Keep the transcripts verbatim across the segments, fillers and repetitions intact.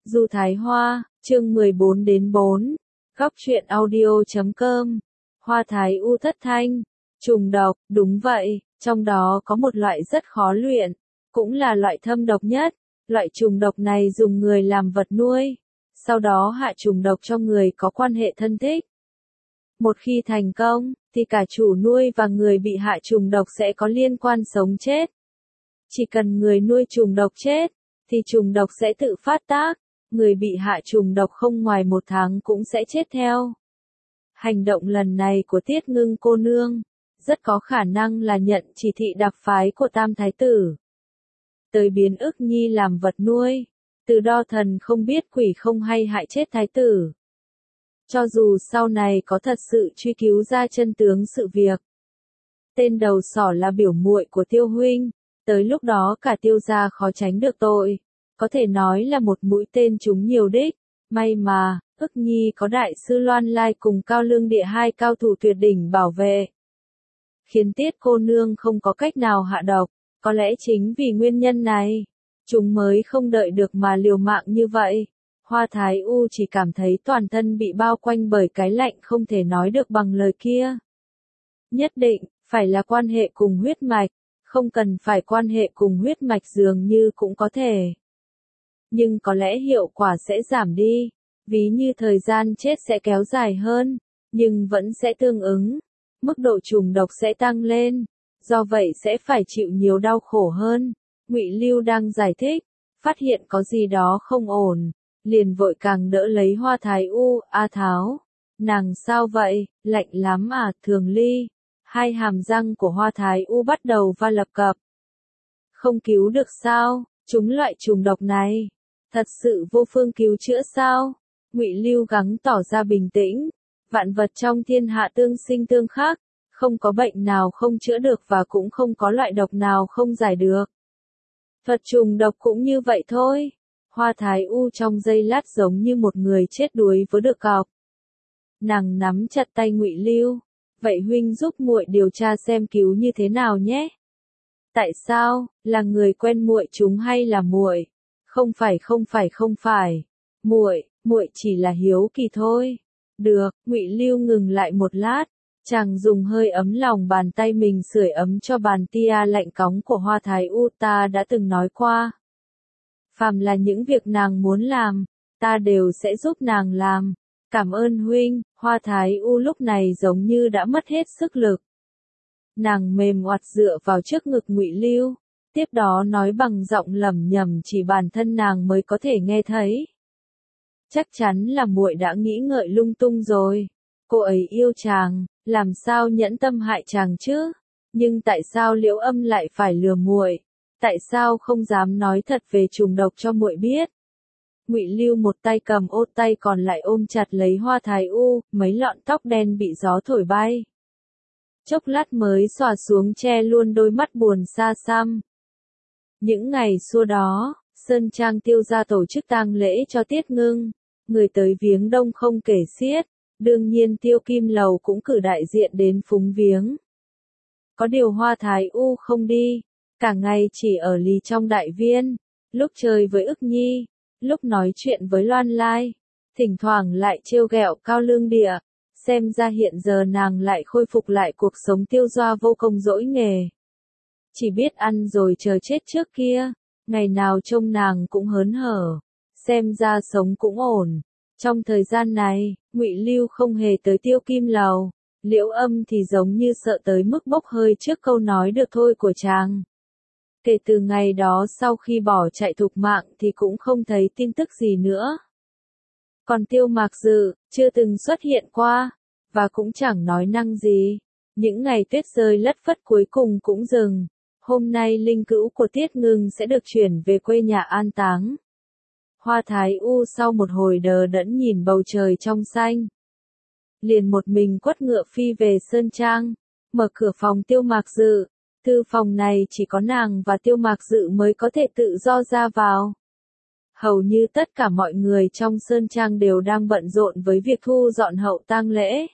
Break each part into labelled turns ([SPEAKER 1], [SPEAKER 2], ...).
[SPEAKER 1] Du Thái Hoa, chương mười bốn đến bốn, góc truyện audio chấm com, Hoa Thái U thất thanh, trùng độc, đúng vậy, trong đó có một loại rất khó luyện, cũng là loại thâm độc nhất, loại trùng độc này dùng người làm vật nuôi, sau đó hạ trùng độc cho người có quan hệ thân thích. Một khi thành công, thì cả chủ nuôi và người bị hạ trùng độc sẽ có liên quan sống chết. Chỉ cần người nuôi trùng độc chết, thì trùng độc sẽ tự phát tác, người bị hạ trùng độc không ngoài một tháng cũng sẽ chết theo. Hành động lần này của Tiết Ngưng cô nương, rất có khả năng là nhận chỉ thị đặc phái của Tam Thái Tử. Tới biến ức nhi làm vật nuôi, từ đo thần không biết quỷ không hay hại chết Thái Tử. Cho dù sau này có thật sự truy cứu ra chân tướng sự việc. Tên đầu sỏ là biểu muội của Tiêu huynh, tới lúc đó cả Tiêu gia khó tránh được tội, có thể nói là một mũi tên trúng nhiều đích, may mà, ức nhi có đại sư Loan Lai cùng Cao Lương Địa hai cao thủ tuyệt đỉnh bảo vệ. Khiến Tiết cô nương không có cách nào hạ độc, có lẽ chính vì nguyên nhân này, chúng mới không đợi được mà liều mạng như vậy. Hoa Thái U chỉ cảm thấy toàn thân bị bao quanh bởi cái lạnh không thể nói được bằng lời kia. Nhất định, phải là quan hệ cùng huyết mạch, không cần phải quan hệ cùng huyết mạch dường như cũng có thể. Nhưng có lẽ hiệu quả sẽ giảm đi, ví như thời gian chết sẽ kéo dài hơn, nhưng vẫn sẽ tương ứng, mức độ trùng độc sẽ tăng lên, do vậy sẽ phải chịu nhiều đau khổ hơn. Ngụy Lưu đang giải thích, phát hiện có gì đó không ổn. Liền vội càng đỡ lấy Hoa Thái U, A Tháo. Nàng sao vậy, lạnh lắm à, Thường Ly. Hai hàm răng của Hoa Thái U bắt đầu va lập cập. Không cứu được sao, chúng loại trùng độc này. Thật sự vô phương cứu chữa sao? Ngụy Lưu gắng tỏ ra bình tĩnh. Vạn vật trong thiên hạ tương sinh tương khắc, không có bệnh nào không chữa được và cũng không có loại độc nào không giải được. Thuật trùng độc cũng như vậy thôi. Hoa Thái U trong giây lát giống như một người chết đuối với được cọc. Nàng nắm chặt tay Ngụy Lưu, vậy huynh giúp muội điều tra xem cứu như thế nào nhé. Tại sao, là người quen muội chúng hay là muội? Không phải không phải không phải, muội, muội chỉ là hiếu kỳ thôi. Được, Ngụy Lưu ngừng lại một lát, chàng dùng hơi ấm lòng bàn tay mình sưởi ấm cho bàn tia lạnh cóng của Hoa Thái U. Ta đã từng nói qua. Phàm là những việc nàng muốn làm, ta đều sẽ giúp nàng làm. Cảm ơn huynh. Hoa Thái U lúc này giống như đã mất hết sức lực. Nàng mềm oặt dựa vào trước ngực Ngụy Lưu, tiếp đó nói bằng giọng lẩm nhẩm chỉ bản thân nàng mới có thể nghe thấy. Chắc chắn là muội đã nghĩ ngợi lung tung rồi. Cô ấy yêu chàng, làm sao nhẫn tâm hại chàng chứ? Nhưng tại sao Liễu Âm lại phải lừa muội? Tại sao không dám nói thật về trùng độc cho muội biết? Ngụy Lưu một tay cầm ô tay còn lại ôm chặt lấy Hoa Thái U, mấy lọn tóc đen bị gió thổi bay. Chốc lát mới xòa xuống che luôn đôi mắt buồn xa xăm. Những ngày xưa đó, Sơn Trang Tiêu gia tổ chức tang lễ cho Tiết Ngưng, người tới viếng đông không kể xiết, đương nhiên Tiêu Kim Lầu cũng cử đại diện đến phúng viếng. Có điều Hoa Thái U không đi. Cả ngày chỉ ở lì trong đại viên, lúc chơi với ức nhi, lúc nói chuyện với Loan Lai, thỉnh thoảng lại trêu ghẹo Cao Lương Địa, xem ra hiện giờ nàng lại khôi phục lại cuộc sống tiêu doa vô công dỗi nghề. Chỉ biết ăn rồi chờ chết trước kia, ngày nào trông nàng cũng hớn hở, xem ra sống cũng ổn. Trong thời gian này, Ngụy Lưu không hề tới Tiêu Kim Lầu, Liễu Âm thì giống như sợ tới mức bốc hơi trước câu nói được thôi của chàng. Kể từ ngày đó sau khi bỏ chạy thục mạng thì cũng không thấy tin tức gì nữa. Còn Tiêu Mạc Dự, chưa từng xuất hiện qua, và cũng chẳng nói năng gì. Những ngày tuyết rơi lất phất cuối cùng cũng dừng. Hôm nay linh cữu của Tiết Ngưng sẽ được chuyển về quê nhà an táng. Hoa Thái U sau một hồi đờ đẫn nhìn bầu trời trong xanh. Liền một mình quất ngựa phi về Sơn Trang, mở cửa phòng Tiêu Mạc Dự. Thư phòng này chỉ có nàng và Tiêu Mạc Dự mới có thể tự do ra vào. Hầu như tất cả mọi người trong Sơn Trang đều đang bận rộn với việc thu dọn hậu tang lễ.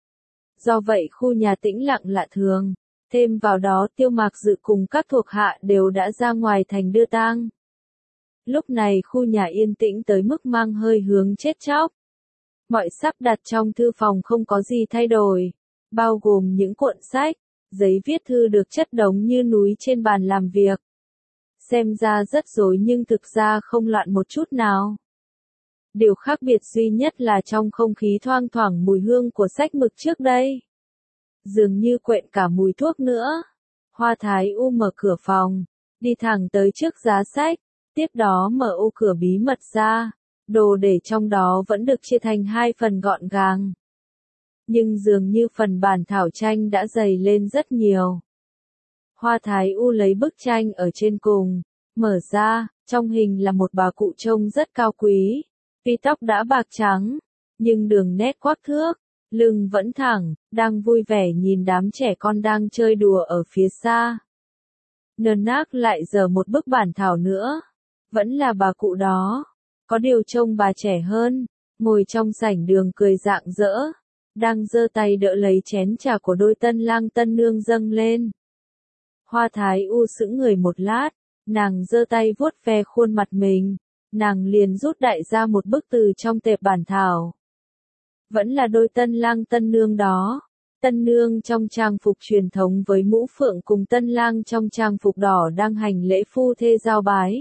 [SPEAKER 1] Do vậy khu nhà tĩnh lặng lạ thường, thêm vào đó Tiêu Mạc Dự cùng các thuộc hạ đều đã ra ngoài thành đưa tang. Lúc này khu nhà yên tĩnh tới mức mang hơi hướng chết chóc. Mọi sắp đặt trong thư phòng không có gì thay đổi, bao gồm những cuộn sách, giấy viết thư được chất đống như núi trên bàn làm việc. Xem ra rất rối nhưng thực ra không loạn một chút nào. Điều khác biệt duy nhất là trong không khí thoang thoảng mùi hương của sách mực trước đây. Dường như quện cả mùi thuốc nữa. Hoa Thái U mở cửa phòng, đi thẳng tới trước giá sách, tiếp đó mở ô cửa bí mật ra. Đồ để trong đó vẫn được chia thành hai phần gọn gàng. Nhưng dường như phần bản thảo tranh đã dày lên rất nhiều. Hoa Thái U lấy bức tranh ở trên cùng, mở ra, trong hình là một bà cụ trông rất cao quý. Tuy tóc đã bạc trắng, nhưng đường nét quắc thước, lưng vẫn thẳng, đang vui vẻ nhìn đám trẻ con đang chơi đùa ở phía xa. Nơn nác lại giở một bức bản thảo nữa. Vẫn là bà cụ đó. Có điều trông bà trẻ hơn, ngồi trong sảnh đường cười rạng rỡ, đang giơ tay đỡ lấy chén trà của đôi tân lang tân nương dâng lên. Hoa Thái U sững người một lát, nàng giơ tay vuốt ve khuôn mặt mình, nàng liền rút đại ra một bức từ trong tệp bản thảo. Vẫn là đôi tân lang tân nương đó, tân nương trong trang phục truyền thống với mũ phượng cùng tân lang trong trang phục đỏ đang hành lễ phu thê giao bái.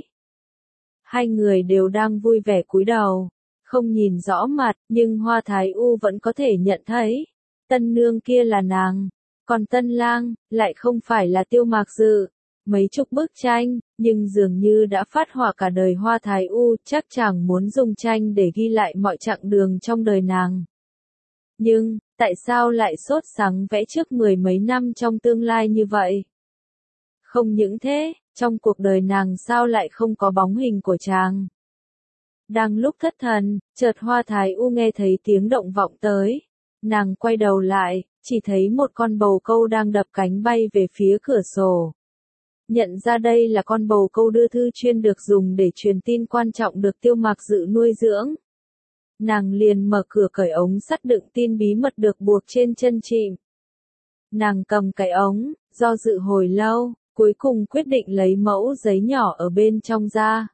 [SPEAKER 1] Hai người đều đang vui vẻ cúi đầu, không nhìn rõ mặt, nhưng Hoa Thái U vẫn có thể nhận thấy, tân nương kia là nàng, còn tân lang, lại không phải là Tiêu Mạc Dự. Mấy chục bức tranh, nhưng dường như đã phát họa cả đời Hoa Thái U, chắc chàng muốn dùng tranh để ghi lại mọi chặng đường trong đời nàng. Nhưng, tại sao lại sốt sắng vẽ trước mười mấy năm trong tương lai như vậy? Không những thế, trong cuộc đời nàng sao lại không có bóng hình của chàng? Đang lúc thất thần, chợt Hoa Thái U nghe thấy tiếng động vọng tới. Nàng quay đầu lại, chỉ thấy một con bồ câu đang đập cánh bay về phía cửa sổ. Nhận ra đây là con bồ câu đưa thư chuyên được dùng để truyền tin quan trọng được Tiêu Mạc Dự nuôi dưỡng. Nàng liền mở cửa cởi ống sắt đựng tin bí mật được buộc trên chân chìm. Nàng cầm cái ống, do dự hồi lâu, cuối cùng quyết định lấy mẫu giấy nhỏ ở bên trong ra.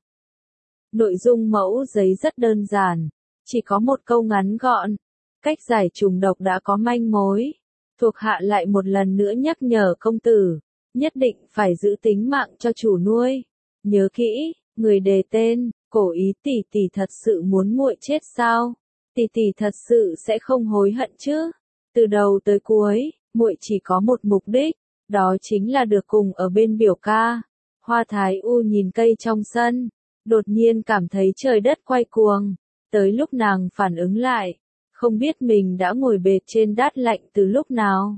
[SPEAKER 1] Nội dung mẫu giấy rất đơn giản, chỉ có một câu ngắn gọn. Cách giải trùng độc đã có manh mối. Thuộc hạ lại một lần nữa nhắc nhở công tử, nhất định phải giữ tính mạng cho chủ nuôi. Nhớ kỹ, người đề tên, Cổ Ý tỷ tỷ thật sự muốn muội chết sao? Tỷ tỷ thật sự sẽ không hối hận chứ? Từ đầu tới cuối, muội chỉ có một mục đích, đó chính là được cùng ở bên biểu ca. Hoa Thái U nhìn cây trong sân, đột nhiên cảm thấy trời đất quay cuồng. Tới lúc nàng phản ứng lại, không biết mình đã ngồi bệt trên đát lạnh từ lúc nào.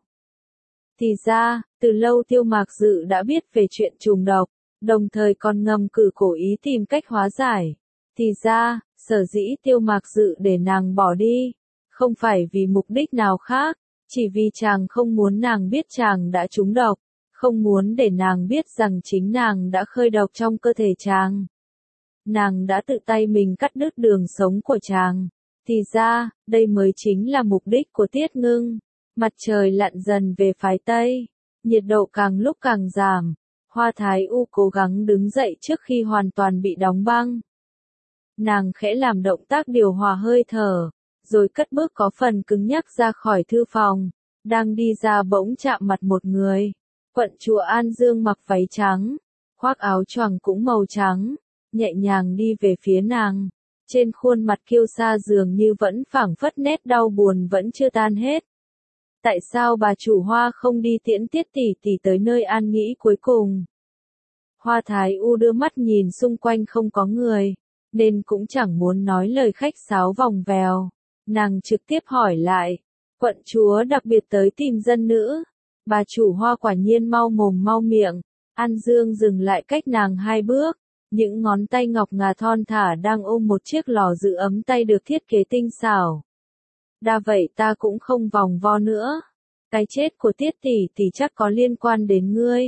[SPEAKER 1] Thì ra, từ lâu Tiêu Mạc Dự đã biết về chuyện trùng độc, đồng thời còn ngầm cử Cổ Ý tìm cách hóa giải. Thì ra, sở dĩ Tiêu Mạc Dự để nàng bỏ đi, không phải vì mục đích nào khác, chỉ vì chàng không muốn nàng biết chàng đã trúng độc, không muốn để nàng biết rằng chính nàng đã khơi độc trong cơ thể chàng. Nàng đã tự tay mình cắt đứt đường sống của chàng. Thì ra, đây mới chính là mục đích của Tiết Ngưng. Mặt trời lặn dần về phái Tây, nhiệt độ càng lúc càng giảm. Hoa Thái U cố gắng đứng dậy trước khi hoàn toàn bị đóng băng. Nàng khẽ làm động tác điều hòa hơi thở, rồi cất bước có phần cứng nhắc ra khỏi thư phòng. Đang đi ra bỗng chạm mặt một người. Quận chúa An Dương mặc váy trắng, khoác áo choàng cũng màu trắng, nhẹ nhàng đi về phía nàng. Trên khuôn mặt kiêu sa dường như vẫn phảng phất nét đau buồn vẫn chưa tan hết. Tại sao bà chủ Hoa không đi tiễn Tiết tỷ tỷ tới nơi an nghỉ cuối cùng? Hoa Thái U đưa mắt nhìn xung quanh không có người, nên cũng chẳng muốn nói lời khách sáo vòng vèo. Nàng trực tiếp hỏi lại, quận chúa đặc biệt tới tìm dân nữ. Bà chủ Hoa quả nhiên mau mồm mau miệng. An Dương dừng lại cách nàng hai bước. Những ngón tay ngọc ngà thon thả đang ôm một chiếc lò giữ ấm tay được thiết kế tinh xảo. Đa vậy ta cũng không vòng vo nữa. Cái chết của Tiết tỷ tỷ chắc có liên quan đến ngươi.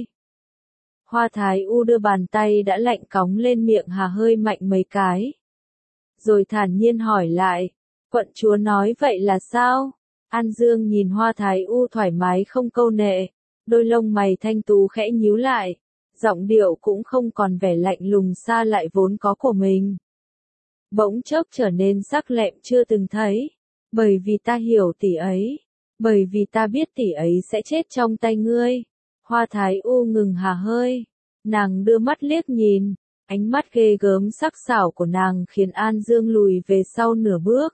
[SPEAKER 1] Hoa Thái U đưa bàn tay đã lạnh cóng lên miệng hà hơi mạnh mấy cái. Rồi thản nhiên hỏi lại, quận chúa nói vậy là sao? An Dương nhìn Hoa Thái U thoải mái không câu nệ, đôi lông mày thanh tú khẽ nhíu lại. giọng điệu cũng không còn vẻ lạnh lùng xa lại vốn có của mình. Bỗng chốc trở nên sắc lẹm chưa từng thấy. Bởi vì ta hiểu tỷ ấy. Bởi vì ta biết tỷ ấy sẽ chết trong tay ngươi. Hoa Thái U ngừng hà hơi. Nàng đưa mắt liếc nhìn. Ánh mắt ghê gớm sắc sảo của nàng khiến An Dương lùi về sau nửa bước.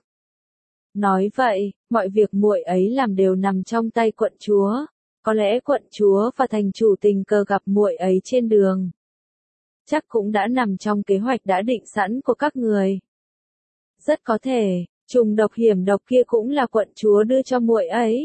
[SPEAKER 1] Nói vậy, mọi việc muội ấy làm đều nằm trong tay quận chúa. Có lẽ quận chúa và thành chủ tình cờ gặp muội ấy trên đường. Chắc cũng đã nằm trong kế hoạch đã định sẵn của các người. Rất có thể, trùng độc hiểm độc kia cũng là quận chúa đưa cho muội ấy.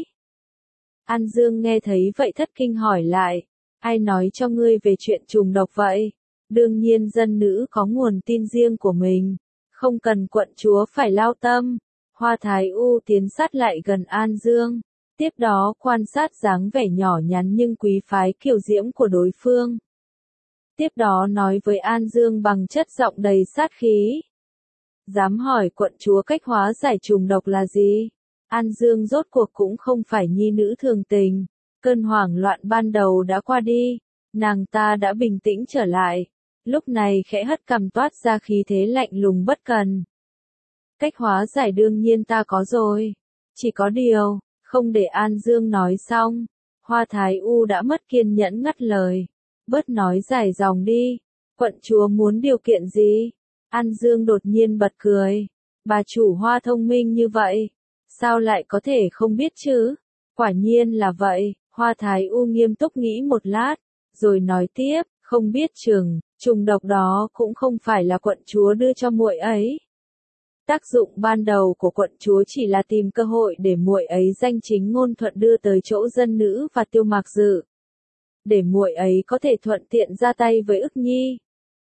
[SPEAKER 1] An Dương nghe thấy vậy thất kinh hỏi lại, ai nói cho ngươi về chuyện trùng độc vậy? Đương nhiên dân nữ có nguồn tin riêng của mình, không cần quận chúa phải lao tâm. Hoa Thái U tiến sát lại gần An Dương, tiếp đó quan sát dáng vẻ nhỏ nhắn nhưng quý phái kiều diễm của đối phương. Tiếp đó nói với An Dương bằng chất giọng đầy sát khí. Dám hỏi quận chúa cách hóa giải trùng độc là gì? An Dương rốt cuộc cũng không phải nhi nữ thường tình. Cơn hoảng loạn ban đầu đã qua đi, nàng ta đã bình tĩnh trở lại. Lúc này khẽ hất cằm toát ra khí thế lạnh lùng bất cần. Cách hóa giải đương nhiên ta có rồi. Chỉ có điều, không để An Dương nói xong. Hoa Thái U đã mất kiên nhẫn ngắt lời. Bớt nói dài dòng đi. Quận chúa muốn điều kiện gì? An Dương đột nhiên bật cười. Bà chủ Hoa thông minh như vậy. Sao lại có thể không biết chứ? Quả nhiên là vậy. Hoa Thái U nghiêm túc nghĩ một lát. Rồi nói tiếp, không biết chừng, trùng độc đó cũng không phải là quận chúa đưa cho muội ấy. Tác dụng ban đầu của quận chúa chỉ là tìm cơ hội để muội ấy danh chính ngôn thuận đưa tới chỗ dân nữ và Tiêu Mạc Dự. Để muội ấy có thể thuận tiện ra tay với ức nhi.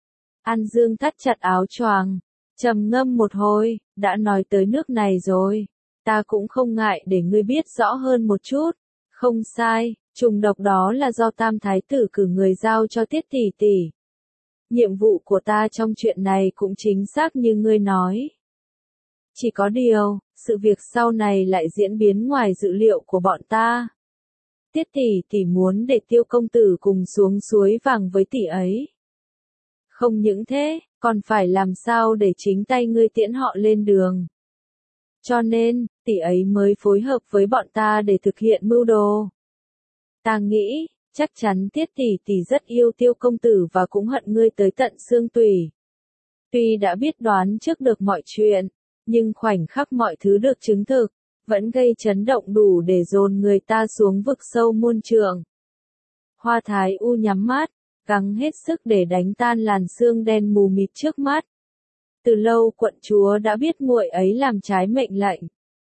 [SPEAKER 1] An Dương thắt chặt áo choàng, trầm ngâm một hồi, đã nói tới nước này rồi. Ta cũng không ngại để ngươi biết rõ hơn một chút. Không sai, trùng độc đó là do Tam Thái tử cử người giao cho Tiết tỷ tỷ. Nhiệm vụ của ta trong chuyện này cũng chính xác như ngươi nói. Chỉ có điều, sự việc sau này lại diễn biến ngoài dự liệu của bọn ta. Tiết tỷ tỷ muốn để Tiêu công tử cùng xuống suối vàng với tỷ ấy. Không những thế, còn phải làm sao để chính tay ngươi tiễn họ lên đường. Cho nên, tỷ ấy mới phối hợp với bọn ta để thực hiện mưu đồ. Ta nghĩ, chắc chắn Tiết tỷ tỷ rất yêu Tiêu công tử và cũng hận ngươi tới tận xương tủy. Tuy đã biết đoán trước được mọi chuyện, nhưng khoảnh khắc mọi thứ được chứng thực, vẫn gây chấn động đủ để dồn người ta xuống vực sâu muôn trượng. Hoa Thái U nhắm mắt, gắng hết sức để đánh tan làn sương đen mù mịt trước mắt. Từ lâu quận chúa đã biết muội ấy làm trái mệnh lệnh.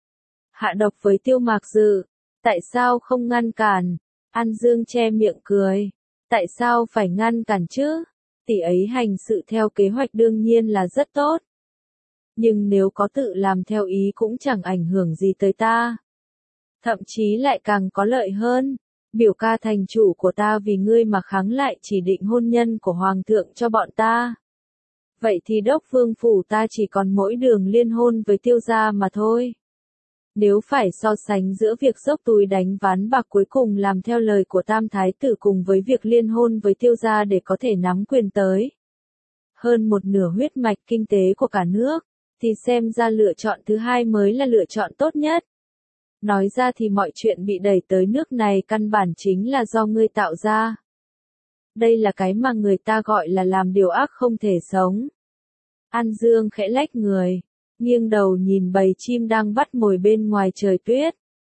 [SPEAKER 1] Hạ độc với Tiêu Mạc Dự, tại sao không ngăn cản? An Dương che miệng cười. Tại sao phải ngăn cản chứ? Tỷ ấy hành sự theo kế hoạch đương nhiên là rất tốt. Nhưng nếu có tự làm theo ý cũng chẳng ảnh hưởng gì tới ta. Thậm chí lại càng có lợi hơn. Biểu ca thành chủ của ta vì ngươi mà kháng lại chỉ định hôn nhân của hoàng thượng cho bọn ta. Vậy thì đốc vương phủ ta chỉ còn mỗi đường liên hôn với Tiêu gia mà thôi. Nếu phải so sánh giữa việc dốc túi đánh ván bạc cuối cùng làm theo lời của Tam Thái tử cùng với việc liên hôn với Tiêu gia để có thể nắm quyền tới hơn một nửa huyết mạch kinh tế của cả nước, thì xem ra lựa chọn thứ hai mới là lựa chọn tốt nhất. Nói ra thì mọi chuyện bị đẩy tới nước này căn bản chính là do ngươi tạo ra. Đây là cái mà người ta gọi là làm điều ác không thể sống. An Dương khẽ lách người, nghiêng đầu nhìn bầy chim đang bắt mồi bên ngoài trời tuyết.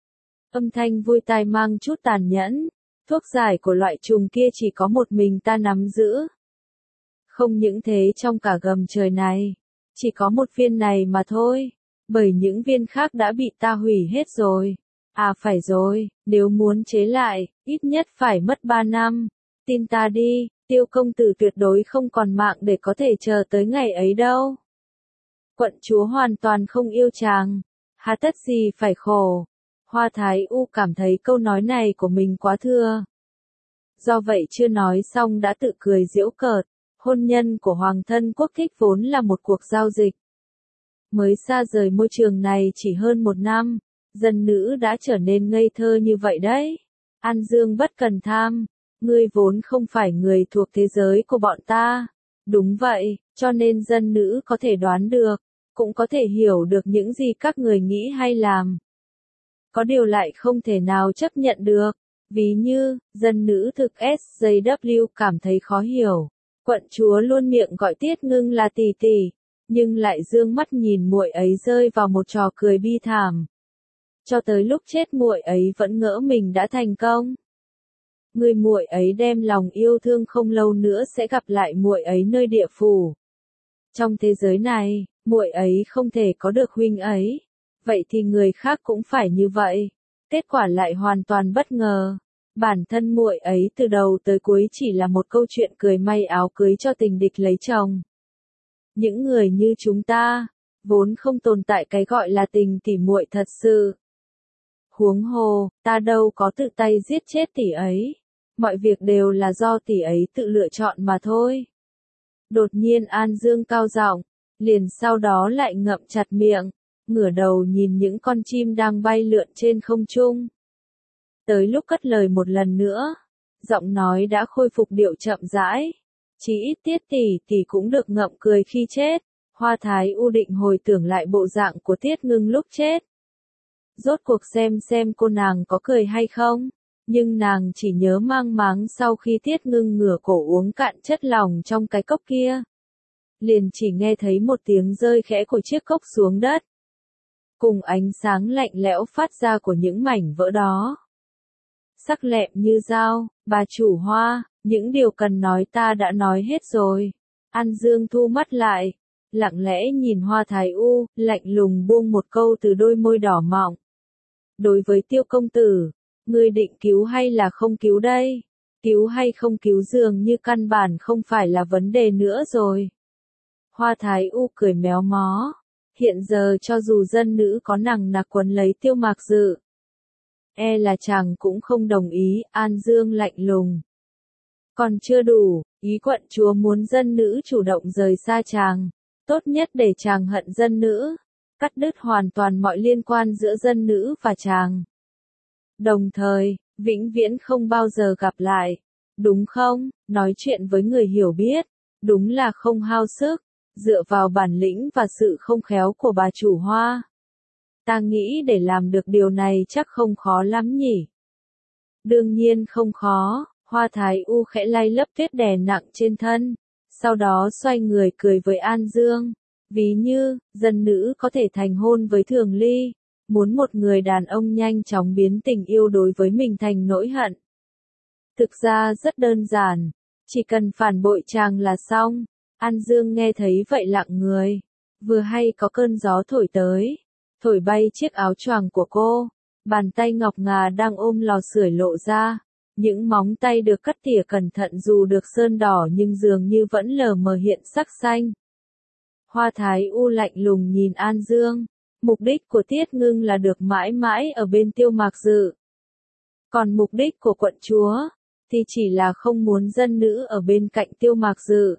[SPEAKER 1] Âm thanh vui tai mang chút tàn nhẫn, thuốc giải của loại trùng kia chỉ có một mình ta nắm giữ. Không những thế trong cả gầm trời này, chỉ có một viên này mà thôi, bởi những viên khác đã bị ta hủy hết rồi. À phải rồi, nếu muốn chế lại, ít nhất phải mất ba năm. Tin ta đi, Tiêu công tử tuyệt đối không còn mạng để có thể chờ tới ngày ấy đâu. Quận chúa hoàn toàn không yêu chàng, hà tất gì phải khổ. Hoa Thái U cảm thấy câu nói này của mình quá thưa. Do vậy chưa nói xong đã tự cười giễu cợt, hôn nhân của hoàng thân quốc thích vốn là một cuộc giao dịch. Mới xa rời môi trường này chỉ hơn một năm, dân nữ đã trở nên ngây thơ như vậy đấy. An Dương bất cần tham, Ngươi vốn không phải người thuộc thế giới của bọn ta. Đúng vậy, cho nên dân nữ có thể đoán được, cũng có thể hiểu được những gì các người nghĩ hay làm. Có điều lại không thể nào chấp nhận được. Ví như, dân nữ thực ét gi vê cảm thấy khó hiểu. Quận chúa luôn miệng gọi Tiết Ngưng là tỷ tỷ, nhưng lại dương mắt nhìn muội ấy rơi vào một trò cười bi thảm. Cho tới lúc chết muội ấy vẫn ngỡ mình đã thành công. Người muội ấy đem lòng yêu thương không lâu nữa sẽ gặp lại muội ấy nơi địa phủ. Trong thế giới này, muội ấy không thể có được huynh ấy. Vậy thì người khác cũng phải như vậy. Kết quả lại hoàn toàn bất ngờ. Bản thân muội ấy từ đầu tới cuối chỉ là một câu chuyện cười may áo cưới cho tình địch lấy chồng. Những người như chúng ta, vốn không tồn tại cái gọi là tình tỉ muội thật sự. Huống hồ, ta đâu có tự tay giết chết tỷ ấy. Mọi việc đều là do tỷ ấy tự lựa chọn mà thôi. Đột nhiên An Dương cao giọng, liền sau đó lại ngậm chặt miệng, ngửa đầu nhìn những con chim đang bay lượn trên không trung. Tới lúc cất lời một lần nữa, giọng nói đã khôi phục điệu chậm rãi. Chỉ ít Tiết tỷ tỷ cũng được ngậm cười khi chết. Hoa Thái U định hồi tưởng lại bộ dạng của Tiết Ngưng lúc chết. Rốt cuộc xem xem cô nàng có cười hay không. Nhưng nàng chỉ nhớ mang máng sau khi Tiết Ngưng ngửa cổ uống cạn chất lỏng trong cái cốc kia. Liền chỉ nghe thấy một tiếng rơi khẽ của chiếc cốc xuống đất. Cùng ánh sáng lạnh lẽo phát ra của những mảnh vỡ đó. Sắc lẹm như dao, bà chủ Hoa, những điều cần nói ta đã nói hết rồi. An Dương thu mắt lại, lặng lẽ nhìn Hoa Thái U, lạnh lùng buông một câu từ đôi môi đỏ mọng. Đối với Tiêu công tử, ngươi định cứu hay là không cứu đây? Cứu hay không cứu dường như căn bản không phải là vấn đề nữa rồi. Hoa Thái U cười méo mó. Hiện giờ cho dù dân nữ có nằng nặc quấn lấy Tiêu Mạc Dự, e là chàng cũng không đồng ý. An Dương lạnh lùng. Còn chưa đủ, ý quận chúa muốn dân nữ chủ động rời xa chàng. Tốt nhất để chàng hận dân nữ. Cắt đứt hoàn toàn mọi liên quan giữa dân nữ và chàng. Đồng thời, vĩnh viễn không bao giờ gặp lại. Đúng không? Nói chuyện với người hiểu biết. Đúng là không hao sức. Dựa vào bản lĩnh và sự không khéo của bà chủ Hoa. Ta nghĩ để làm được điều này chắc không khó lắm nhỉ. Đương nhiên không khó. Hoa Thái U khẽ lay lấp tuyết đè nặng trên thân. Sau đó xoay người cười với An Dương. Ví như, dân nữ có thể thành hôn với Thường Ly. Muốn một người đàn ông nhanh chóng biến tình yêu đối với mình thành nỗi hận. Thực ra rất đơn giản. Chỉ cần phản bội chàng là xong. An Dương nghe thấy vậy lặng người. Vừa hay có cơn gió thổi tới. Thổi bay chiếc áo choàng của cô. Bàn tay ngọc ngà đang ôm lò sưởi lộ ra. Những móng tay được cắt tỉa cẩn thận dù được sơn đỏ nhưng dường như vẫn lờ mờ hiện sắc xanh. Hoa Thái U lạnh lùng nhìn An Dương. Mục đích của Tiết Ngưng là được mãi mãi ở bên Tiêu Mạc Dự. Còn mục đích của quận chúa, thì chỉ là không muốn dân nữ ở bên cạnh Tiêu Mạc Dự.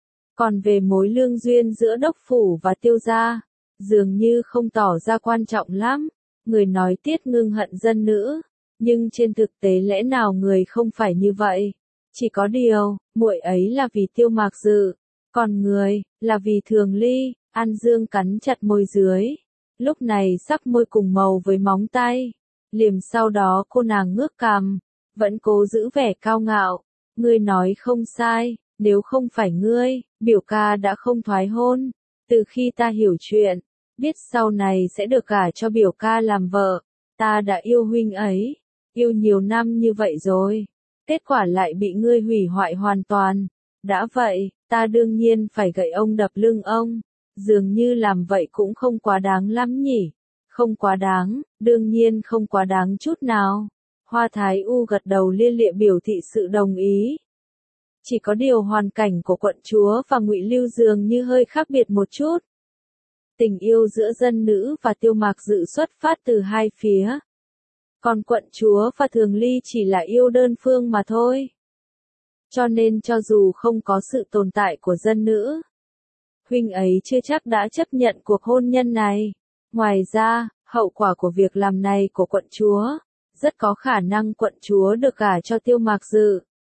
[SPEAKER 1] Còn về mối lương duyên giữa đốc phủ và Tiêu gia, dường như không tỏ ra quan trọng lắm. Người nói Tiết Ngưng hận dân nữ, nhưng trên thực tế lẽ nào người không phải như vậy? Chỉ có điều, muội ấy là vì Tiêu Mạc Dự, còn người, là vì Thường Ly. An Dương cắn chặt môi dưới. Lúc này sắc môi cùng màu với móng tay. Liềm sau đó cô nàng ngước cằm, vẫn cố giữ vẻ cao ngạo. Ngươi nói không sai, nếu không phải ngươi, biểu ca đã không thoái hôn. Từ khi ta hiểu chuyện, biết sau này sẽ được gả cho biểu ca làm vợ, ta đã yêu huynh ấy, yêu nhiều năm như vậy rồi. Kết quả lại bị ngươi hủy hoại hoàn toàn. Đã vậy, ta đương nhiên phải gậy ông đập lưng ông. Dường như làm vậy cũng không quá đáng lắm nhỉ. Không quá đáng, đương nhiên không quá đáng chút nào. Hoa Thái U gật đầu lia lịa biểu thị sự đồng ý. Chỉ có điều hoàn cảnh của quận chúa và Ngụy Lưu dường như hơi khác biệt một chút. Tình yêu giữa dân nữ và Tiêu Mạc Dự xuất phát từ hai phía. Còn quận chúa và Thường Ly chỉ là yêu đơn phương mà thôi. Cho nên cho dù không có sự tồn tại của dân nữ, huynh ấy chưa chắc đã chấp nhận cuộc hôn nhân này. Ngoài ra, hậu quả của việc làm này của quận chúa, rất có khả năng quận chúa được gả cho Tiêu Mạc Dự.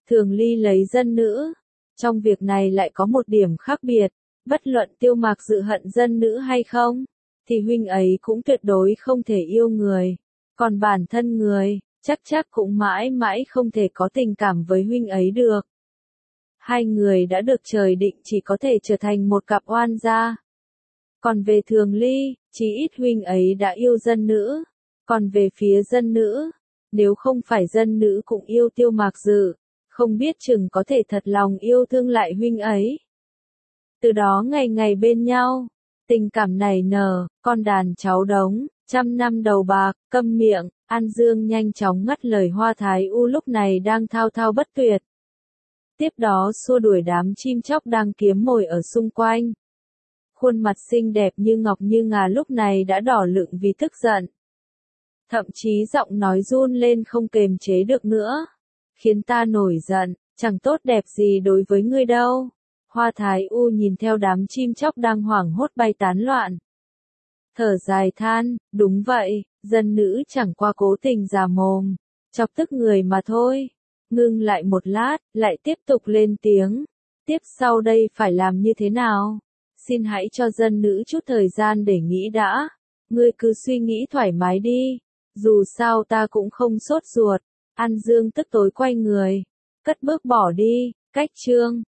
[SPEAKER 1] Thường Ly lấy dân nữ. Trong việc này lại có một điểm khác biệt, bất luận Tiêu Mạc Dự hận dân nữ hay không, thì huynh ấy cũng tuyệt đối không thể yêu người. Còn bản thân người, chắc chắc cũng mãi mãi không thể có tình cảm với huynh ấy được. Hai người đã được trời định chỉ có thể trở thành một cặp oan gia. Còn về Thường Ly, chí ít huynh ấy đã yêu dân nữ. Còn về phía dân nữ, nếu không phải dân nữ cũng yêu Tiêu Mạc Dự, không biết chừng có thể thật lòng yêu thương lại huynh ấy. Từ đó ngày ngày bên nhau, tình cảm này nở, con đàn cháu đống, trăm năm đầu bạc, câm miệng. An Dương nhanh chóng ngắt lời Hoa Thái U lúc này đang thao thao bất tuyệt. Tiếp đó xua đuổi đám chim chóc đang kiếm mồi ở xung quanh. Khuôn mặt xinh đẹp như ngọc như ngà lúc này đã đỏ lựng vì tức giận. Thậm chí giọng nói run lên không kềm chế được nữa. Khiến ta nổi giận, chẳng tốt đẹp gì đối với ngươi đâu. Hoa Thái U nhìn theo đám chim chóc đang hoảng hốt bay tán loạn. Thở dài than, đúng vậy, dân nữ chẳng qua cố tình giả mồm, chọc tức người mà thôi. Ngưng lại một lát, lại tiếp tục lên tiếng. Tiếp sau đây phải làm như thế nào? Xin hãy cho dân nữ chút thời gian để nghĩ đã. Ngươi cứ suy nghĩ thoải mái đi. Dù sao ta cũng không sốt ruột. An Dương tức tối quay người. Cất bước bỏ đi. Cách chương.